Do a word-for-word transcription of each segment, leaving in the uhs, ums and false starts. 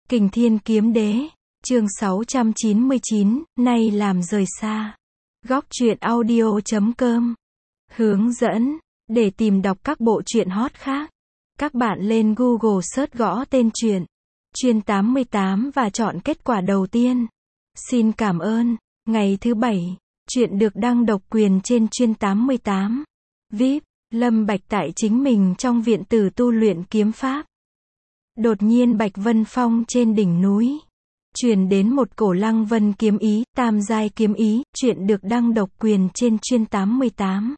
Kình Thiên Kiếm Đế, chương sáu trăm chín mươi chín, nay làm rời xa. Góc truyện audio chấm com. Hướng dẫn, để tìm đọc các bộ truyện hot khác, các bạn lên Google search gõ tên truyện Chuyên tám mươi tám và chọn kết quả đầu tiên. Xin cảm ơn. Ngày thứ bảy, truyện được đăng độc quyền trên Chuyên tám mươi tám. vê i pê, Lâm Bạch tại chính mình trong viện tử tu luyện kiếm pháp. Đột nhiên Bạch Vân Phong trên đỉnh núi truyền đến một cổ Lăng Vân kiếm ý, tam giai kiếm ý, truyện được đăng độc quyền trên Chuyên tám mươi tám.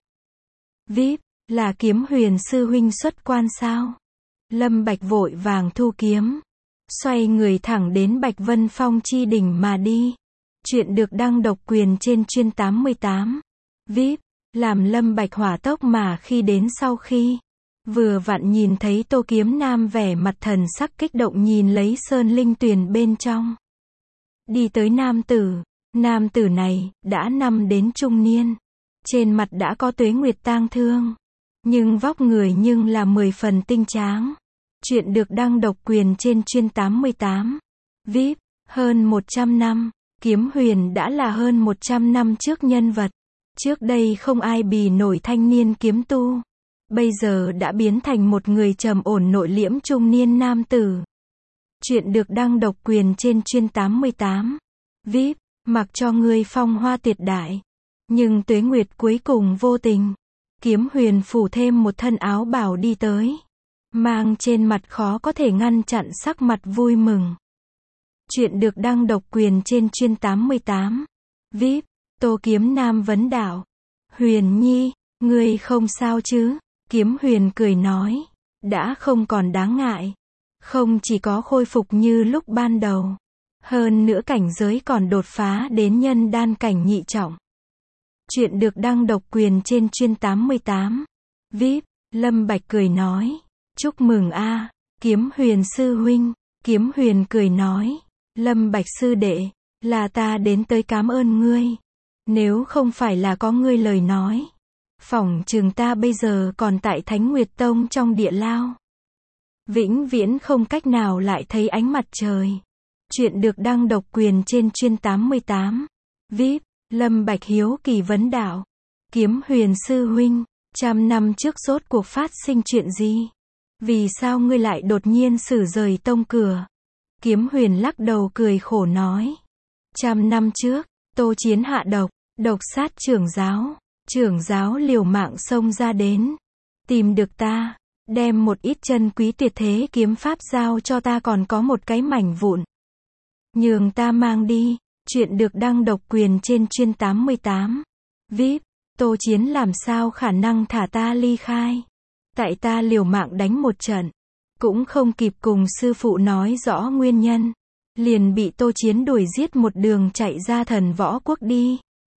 vê i pê, là Kiếm Huyền sư huynh xuất quan sao? Lâm Bạch vội vàng thu kiếm, xoay người thẳng đến Bạch Vân Phong chi đỉnh mà đi. Truyện được đăng độc quyền trên Chuyên tám mươi tám. vê i pê, làm Lâm Bạch hỏa tốc mà khi đến sau khi vừa vặn nhìn thấy Tô Kiếm Nam vẻ mặt thần sắc kích động nhìn lấy sơn linh tuyền bên trong. Đi tới nam tử, nam tử này, đã năm đến trung niên. Trên mặt đã có tuế nguyệt tang thương. Nhưng vóc người nhưng là mười phần tinh tráng. Truyện được đăng độc quyền trên Chuyên tám mươi tám. vê i pê, hơn một trăm năm, Kiếm Huyền đã là hơn một trăm năm trước nhân vật. Trước đây không ai bì nổi thanh niên kiếm tu. Bây giờ đã biến thành một người trầm ổn nội liễm trung niên nam tử. Truyện được đăng độc quyền trên Chuyên tám mươi tám. vê i pê, mặc cho ngươi phong hoa tuyệt đại. Nhưng tuế nguyệt cuối cùng vô tình. Kiếm Huyền phủ thêm một thân áo bảo đi tới. Mang trên mặt khó có thể ngăn chặn sắc mặt vui mừng. Truyện được đăng độc quyền trên Chuyên tám mươi tám. vê i pê, Tô Kiếm Nam vấn đạo. Huyền Nhi, ngươi không sao chứ? Kiếm Huyền cười nói. Đã không còn đáng ngại. Không chỉ có khôi phục như lúc ban đầu. Hơn nữa cảnh giới còn đột phá đến nhân đan cảnh nhị trọng. Truyện được đăng độc quyền trên Chuyên tám mươi tám. vê i pê, Lâm Bạch cười nói. Chúc mừng a, Kiếm Huyền sư huynh. Kiếm Huyền cười nói. Lâm Bạch sư đệ, là ta đến tới cảm ơn ngươi. Nếu không phải là có ngươi lời nói, phỏng chừng ta bây giờ còn tại Thánh Nguyệt Tông trong địa lao. Vĩnh viễn không cách nào lại thấy ánh mặt trời. Truyện được đăng độc quyền trên Chuyên tám mươi tám. vê i pê, Lâm Bạch hiếu kỳ vấn đạo. Kiếm Huyền sư huynh, trăm năm trước rốt cuộc phát sinh chuyện gì? Vì sao ngươi lại đột nhiên xử rời tông cửa? Kiếm Huyền lắc đầu cười khổ nói. Trăm năm trước, Tô Chiến hạ độc, độc sát trưởng giáo. Trưởng giáo liều mạng xông ra đến. Tìm được ta. Đem một ít chân quý tuyệt thế kiếm pháp giao cho ta còn có một cái mảnh vụn. Nhường ta mang đi. Truyện được đăng độc quyền trên Chuyên tám mươi tám. vê i pê, Tô Chiến làm sao khả năng thả ta ly khai. Tại ta liều mạng đánh một trận. Cũng không kịp cùng sư phụ nói rõ nguyên nhân. Liền bị Tô Chiến đuổi giết một đường chạy ra Thần Võ Quốc đi.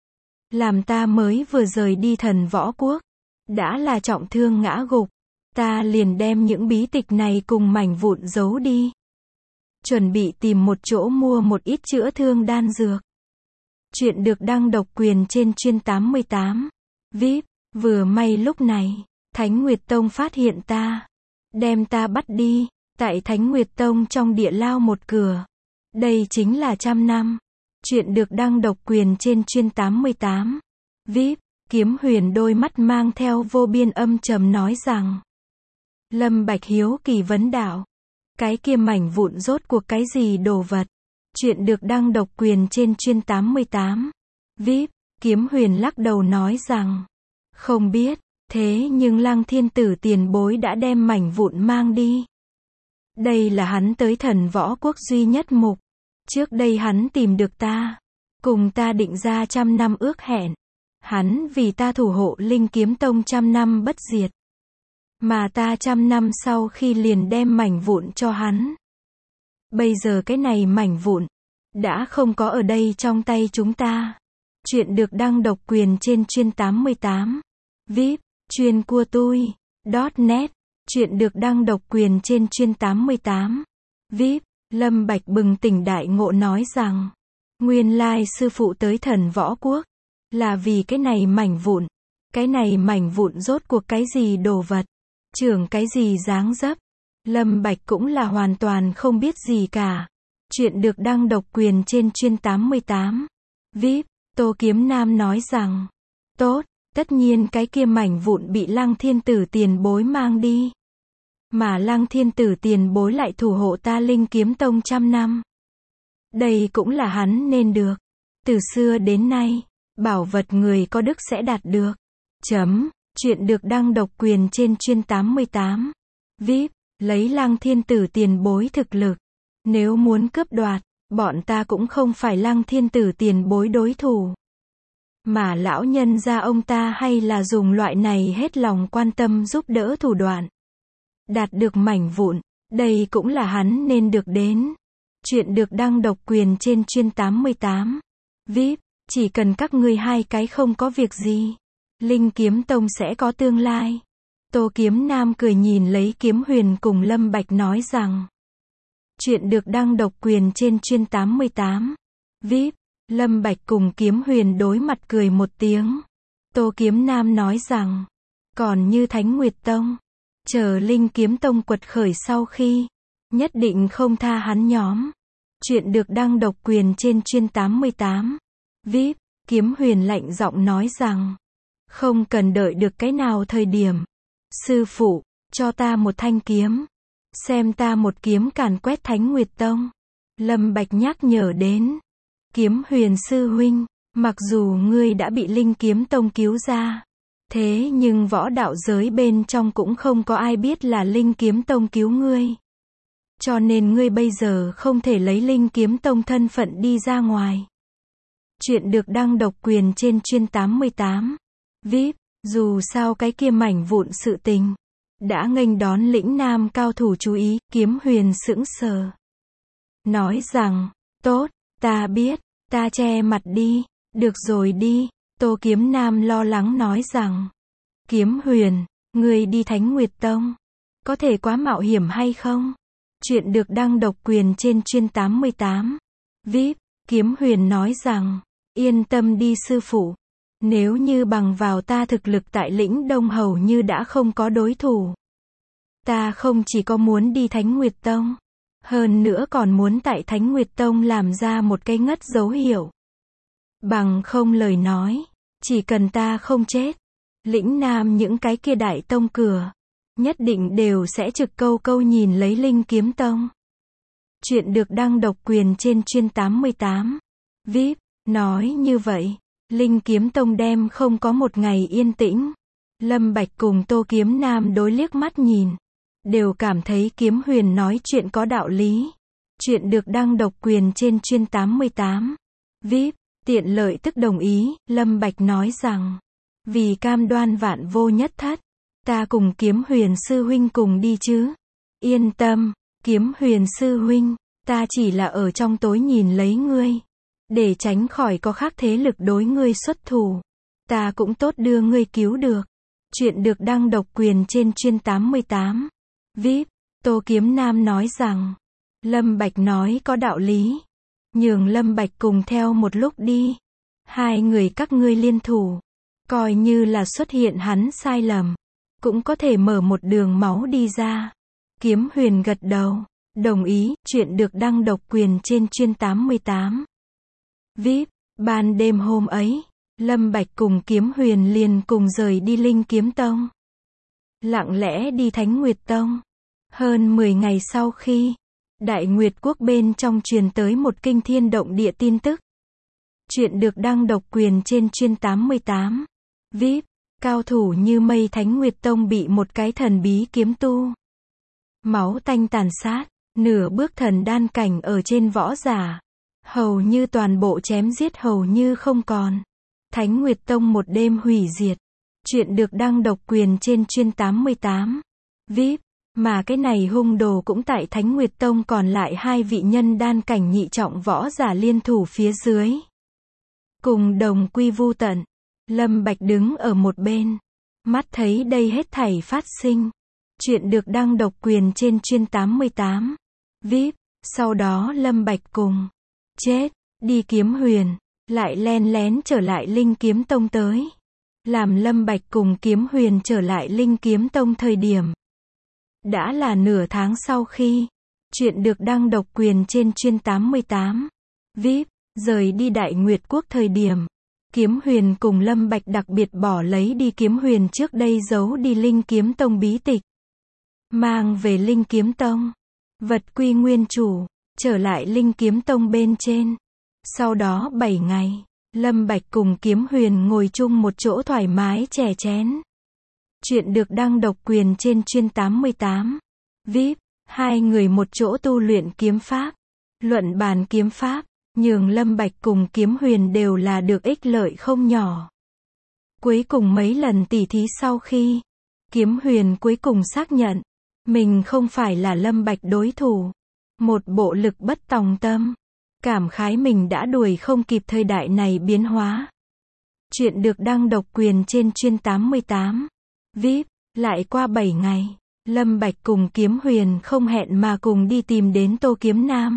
Làm ta mới vừa rời đi Thần Võ Quốc. Đã là trọng thương ngã gục. Ta liền đem những bí tịch này cùng mảnh vụn giấu đi. Chuẩn bị tìm một chỗ mua một ít chữa thương đan dược. Truyện được đăng độc quyền trên Chuyên tám mươi tám. vê i pê, vừa may lúc này, Thánh Nguyệt Tông phát hiện ta. Đem ta bắt đi, tại Thánh Nguyệt Tông trong địa lao một cửa. Đây chính là trăm năm. Truyện được đăng độc quyền trên Chuyên tám mươi tám. vê i pê, Kiếm Huyền đôi mắt mang theo vô biên âm trầm nói rằng. Lâm Bạch hiếu kỳ vấn đạo. Cái kia mảnh vụn rốt cuộc cái gì đồ vật? Truyện được đăng độc quyền trên Chuyên tám mươi tám. vê i pê, Kiếm Huyền lắc đầu nói rằng. Không biết, thế nhưng Lăng Thiên Tử tiền bối đã đem mảnh vụn mang đi. Đây là hắn tới Thần Võ Quốc duy nhất mục. Trước đây hắn tìm được ta. Cùng ta định ra trăm năm ước hẹn. Hắn vì ta thủ hộ Linh Kiếm Tông trăm năm bất diệt. Mà ta trăm năm sau khi liền đem mảnh vụn cho hắn. Bây giờ cái này mảnh vụn đã không có ở đây trong tay chúng ta. Truyện được đăng độc quyền trên Chuyên tám mươi tám. vê i pê, Chuyên cua tui .net. Truyện được đăng độc quyền trên Chuyên tám mươi tám. vê i pê, Lâm Bạch bừng tỉnh đại ngộ nói rằng. Nguyên lai sư phụ tới Thần Võ Quốc. Là vì cái này mảnh vụn. Cái này mảnh vụn rốt cuộc cái gì đồ vật. Trưởng cái gì dáng dấp. Lâm Bạch cũng là hoàn toàn không biết gì cả. Chuyện được đăng độc quyền trên chuyên tám mươi tám. vê i pê, Tô Kiếm Nam nói rằng, tốt, tất nhiên cái kia mảnh vụn bị Lăng Thiên Tử tiền bối mang đi. Mà Lăng Thiên Tử tiền bối lại thủ hộ ta Linh Kiếm Tông trăm năm. Đây cũng là hắn nên được. Từ xưa đến nay, bảo vật người có đức sẽ đạt được. Chấm, chuyện được đăng độc quyền trên chuyên tám mươi tám. vê i pê, lấy Lăng Thiên Tử tiền bối thực lực. Nếu muốn cướp đoạt, bọn ta cũng không phải Lăng Thiên Tử tiền bối đối thủ. Mà lão nhân gia ông ta hay là dùng loại này hết lòng quan tâm giúp đỡ thủ đoạn. Đạt được mảnh vụn, đây cũng là hắn nên được đến. Chuyện được đăng độc quyền trên chuyên tám mươi tám. vê i pê, chỉ cần các ngươi hai cái không có việc gì, Linh Kiếm Tông sẽ có tương lai. Tô Kiếm Nam cười nhìn lấy Kiếm Huyền cùng Lâm Bạch nói rằng, chuyện được đăng độc quyền trên chuyên tám mươi tám. vê i pê, Lâm Bạch cùng Kiếm Huyền đối mặt cười một tiếng. Tô Kiếm Nam nói rằng, còn như Thánh Nguyệt Tông, chờ Linh Kiếm Tông quật khởi sau khi, nhất định không tha hắn nhóm. Chuyện được đăng độc quyền trên chuyên tám mươi tám. vê i pê, Kiếm Huyền lạnh giọng nói rằng, không cần đợi được cái nào thời điểm. Sư phụ, cho ta một thanh kiếm. Xem ta một kiếm càn quét Thánh Nguyệt Tông. Lâm Bạch nhắc nhở đến. Kiếm Huyền sư huynh, mặc dù ngươi đã bị Linh Kiếm Tông cứu ra, thế nhưng võ đạo giới bên trong cũng không có ai biết là Linh Kiếm Tông cứu ngươi. Cho nên ngươi bây giờ không thể lấy Linh Kiếm Tông thân phận đi ra ngoài. Chuyện được đăng độc quyền trên chuyên tám mươi tám. vê i pê, dù sao cái kia mảnh vụn sự tình đã nghênh đón lĩnh nam cao thủ chú ý. Kiếm Huyền sững sờ, nói rằng, tốt, ta biết, ta che mặt đi, được rồi đi. Tô Kiếm Nam lo lắng nói rằng, Kiếm Huyền, ngươi đi Thánh Nguyệt Tông, có thể quá mạo hiểm hay không? Chuyện được đăng độc quyền trên chuyên tám mươi tám. vê i pê, Kiếm Huyền nói rằng, yên tâm đi sư phụ, nếu như bằng vào ta thực lực tại lĩnh Đông hầu như đã không có đối thủ. Ta không chỉ có muốn đi Thánh Nguyệt Tông, hơn nữa còn muốn tại Thánh Nguyệt Tông làm ra một cái ngất dấu hiệu. Bằng không lời nói, chỉ cần ta không chết, lĩnh Nam những cái kia đại tông cửa, nhất định đều sẽ trực câu câu nhìn lấy Linh Kiếm Tông. Chuyện được đăng độc quyền trên chuyên tám mươi tám. vê i pê, nói như vậy, Linh Kiếm Tông đem không có một ngày yên tĩnh. Lâm Bạch cùng Tô Kiếm Nam đối liếc mắt nhìn, đều cảm thấy Kiếm Huyền nói chuyện có đạo lý. Chuyện được đăng độc quyền trên chuyên tám mươi tám. vê i pê, tiện lợi tức đồng ý. Lâm Bạch nói rằng, vì cam đoan vạn vô nhất thất, ta cùng Kiếm Huyền sư huynh cùng đi chứ. Yên tâm, Kiếm Huyền sư huynh, ta chỉ là ở trong tối nhìn lấy ngươi, để tránh khỏi có khác thế lực đối ngươi xuất thủ. Ta cũng tốt đưa ngươi cứu được. Chuyện được đăng độc quyền trên chuyên tám mươi tám. vê i pê, Tô Kiếm Nam nói rằng, Lâm Bạch nói có đạo lý. Nhường Lâm Bạch cùng theo một lúc đi. Hai người các ngươi liên thủ, coi như là xuất hiện hắn sai lầm, cũng có thể mở một đường máu đi ra. Kiếm Huyền gật đầu, đồng ý. Chuyện được đăng độc quyền trên chuyên tám mươi tám. vê i pê, ban đêm hôm ấy, Lâm Bạch cùng Kiếm Huyền liền cùng rời đi Linh Kiếm Tông. Lặng lẽ đi Thánh Nguyệt Tông. Hơn mười ngày sau khi, Đại Nguyệt Quốc bên trong truyền tới một kinh thiên động địa tin tức. Chuyện được đăng độc quyền trên chuyên tám mươi tám. vê i pê, cao thủ như mây Thánh Nguyệt Tông bị một cái thần bí kiếm tu máu tanh tàn sát, nửa bước thần đan cảnh ở trên võ giả, hầu như toàn bộ chém giết hầu như không còn. Thánh Nguyệt Tông một đêm hủy diệt. Chuyện được đăng độc quyền trên chuyên tám mươi tám. vê i pê, mà cái này hung đồ cũng tại Thánh Nguyệt Tông còn lại hai vị nhân đan cảnh nhị trọng võ giả liên thủ phía dưới, cùng đồng quy vu tận. Lâm Bạch đứng ở một bên, mắt thấy đây hết thảy phát sinh. Chuyện được đăng độc quyền trên chuyên tám mươi tám. vê i pê, sau đó Lâm Bạch cùng chết đi Kiếm Huyền, lại len lén trở lại Linh Kiếm Tông tới. Làm Lâm Bạch cùng Kiếm Huyền trở lại Linh Kiếm Tông thời điểm, đã là nửa tháng sau khi. Chuyện được đăng độc quyền trên chuyên tám mươi tám. vê i pê, rời đi Đại Nguyệt Quốc thời điểm. Kiếm Huyền cùng Lâm Bạch đặc biệt bỏ lấy đi Kiếm Huyền trước đây giấu đi Linh Kiếm Tông bí tịch. Mang về Linh Kiếm Tông. Vật quy nguyên chủ, trở lại Linh Kiếm Tông bên trên. Sau đó bảy ngày, Lâm Bạch cùng Kiếm Huyền ngồi chung một chỗ thoải mái chè chén. Chuyện được đăng độc quyền trên chuyên tám mươi tám. vê i pê, hai người một chỗ tu luyện kiếm pháp. Luận bàn kiếm pháp, nhường Lâm Bạch cùng Kiếm Huyền đều là được ích lợi không nhỏ. Cuối cùng mấy lần tỉ thí sau khi, Kiếm Huyền cuối cùng xác nhận, mình không phải là Lâm Bạch đối thủ. Một bộ lực bất tòng tâm. Cảm khái mình đã đuổi không kịp thời đại này biến hóa. Chuyện được đăng độc quyền trên chuyên tám mươi tám. vê i pê, lại qua bảy ngày, Lâm Bạch cùng Kiếm Huyền không hẹn mà cùng đi tìm đến Tô Kiếm Nam.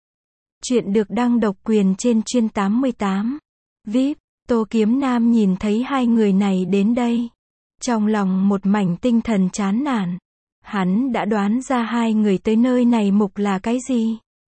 Chuyện được đăng độc quyền trên chuyên tám mươi tám. vê i pê, Tô Kiếm Nam nhìn thấy hai người này đến đây. Trong lòng một mảnh tinh thần chán nản. Hắn đã đoán ra hai người tới nơi này mục là cái gì.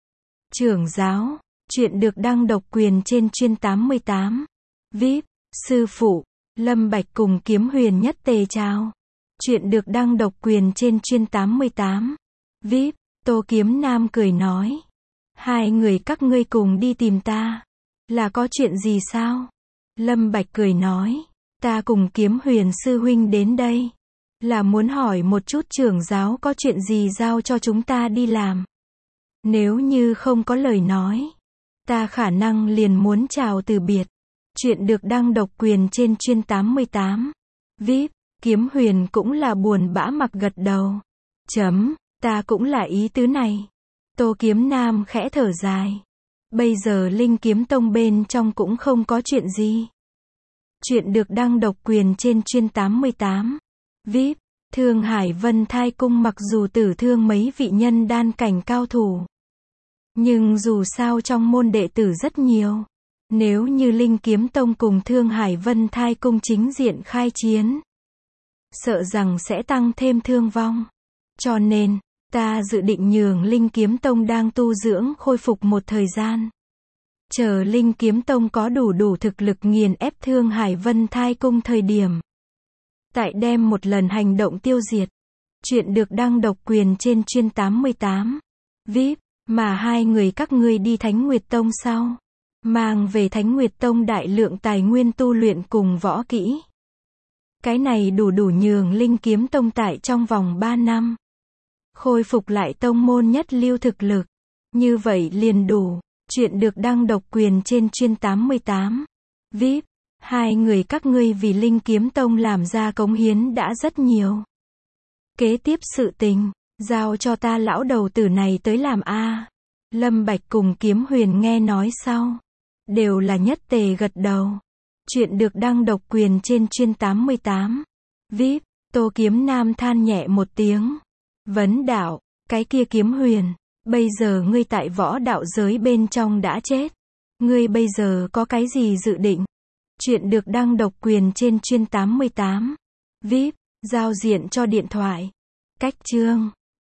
Trưởng giáo, chuyện được đăng độc quyền trên chuyên tám mươi tám. vê i pê, sư phụ, Lâm Bạch cùng Kiếm Huyền nhất tề chào. Chuyện được đăng độc quyền trên chuyên tám mươi tám. vê i pê, Tô Kiếm Nam cười nói. Hai người các ngươi cùng đi tìm ta. Là có chuyện gì sao? Lâm Bạch cười nói. Ta cùng Kiếm Huyền sư huynh đến đây. Là muốn hỏi một chút trưởng giáo có chuyện gì giao cho chúng ta đi làm. Nếu như không có lời nói, ta khả năng liền muốn chào từ biệt. Chuyện được đăng độc quyền trên chuyên tám mươi tám. vê i pê, Kiếm Huyền cũng là buồn bã mặc gật đầu. Chấm, ta cũng là ý tứ này. Tô Kiếm Nam khẽ thở dài. Bây giờ Linh Kiếm Tông bên trong cũng không có chuyện gì. Chuyện được đăng độc quyền trên chuyên tám mươi tám. vê i pê, Thương Hải Vân Thai Cung mặc dù tử thương mấy vị nhân đan cảnh cao thủ. Nhưng dù sao trong môn đệ tử rất nhiều. Nếu như Linh Kiếm Tông cùng Thương Hải Vân Thai Cung chính diện khai chiến, sợ rằng sẽ tăng thêm thương vong. Cho nên, ta dự định nhường Linh Kiếm Tông đang tu dưỡng khôi phục một thời gian. Chờ Linh Kiếm Tông có đủ đủ thực lực nghiền ép Thương Hải Vân Thai Cung thời điểm. Tại đem một lần hành động tiêu diệt. Chuyện được đăng độc quyền trên chuyên tám mươi tám. vê i pê, mà hai người các ngươi đi Thánh Nguyệt Tông sau. Mang về Thánh Nguyệt Tông đại lượng tài nguyên tu luyện cùng võ kỹ. Cái này đủ đủ nhường Linh Kiếm Tông tại trong vòng ba năm. Khôi phục lại tông môn nhất lưu thực lực. Như vậy liền đủ. Chuyện được đăng độc quyền trên chuyên tám mươi tám. vê i pê, hai người các ngươi vì Linh Kiếm Tông làm ra cống hiến đã rất nhiều. Kế tiếp sự tình, giao cho ta lão đầu tử này tới làm a. Lâm Bạch cùng Kiếm Huyền nghe nói sau. Đều là nhất tề gật đầu. Chuyện được đăng độc quyền trên chuyên tám mươi tám. vê i pê, Tô Kiếm Nam than nhẹ một tiếng. Vấn đạo, cái kia Kiếm Huyền, bây giờ ngươi tại võ đạo giới bên trong đã chết. Ngươi bây giờ có cái gì dự định? Chuyện được đăng độc quyền trên chuyên tám mươi tám. vê i pê, giao diện cho điện thoại. Cách chương